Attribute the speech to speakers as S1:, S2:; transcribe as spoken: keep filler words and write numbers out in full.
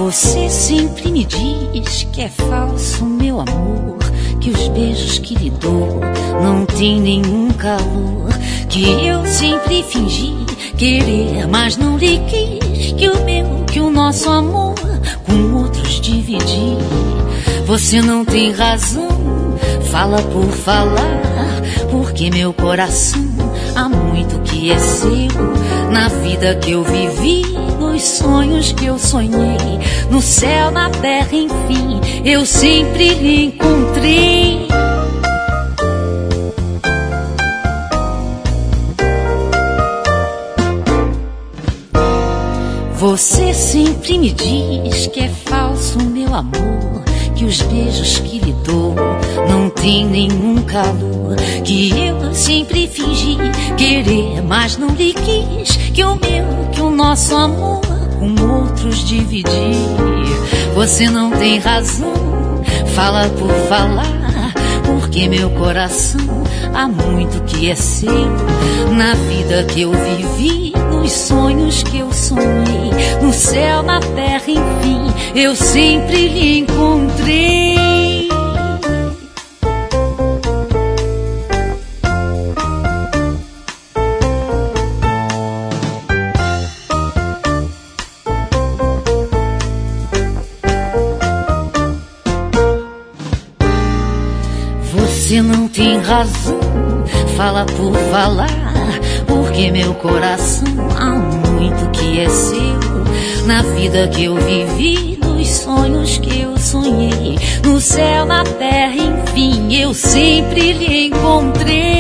S1: Você sempre me diz que é falso, meu amor, que os beijos que lhe dou não tem nenhum calor, que eu sempre fingi querer, mas não lhe quis, que o meu, que o nosso amor com outros dividi. Você não tem razão, fala por falar, porque meu coração há muito que é seu. Na vida que eu vivi, nos sonhos que eu sonhei, no céu, na terra, enfim, eu sempre lhe encontrei. Você sempre me diz que é falso, meu amor, que os beijos que lhe dou não tem nenhum calor, que eu sempre fingi querer, mas não lhe quis, que o meu, que o nosso amor com outros dividir. Você não tem razão, fala por falar, porque meu coração há muito que é seu. Na vida que eu vivi, nos sonhos que eu sonhei, no céu, na terra, enfim, eu sempre lhe encontrei. Você não tem razão, fala por falar, porque meu coração há muito que é seu. Na vida que eu vivi, nos sonhos que eu sonhei, no céu, na terra, enfim, eu sempre lhe encontrei.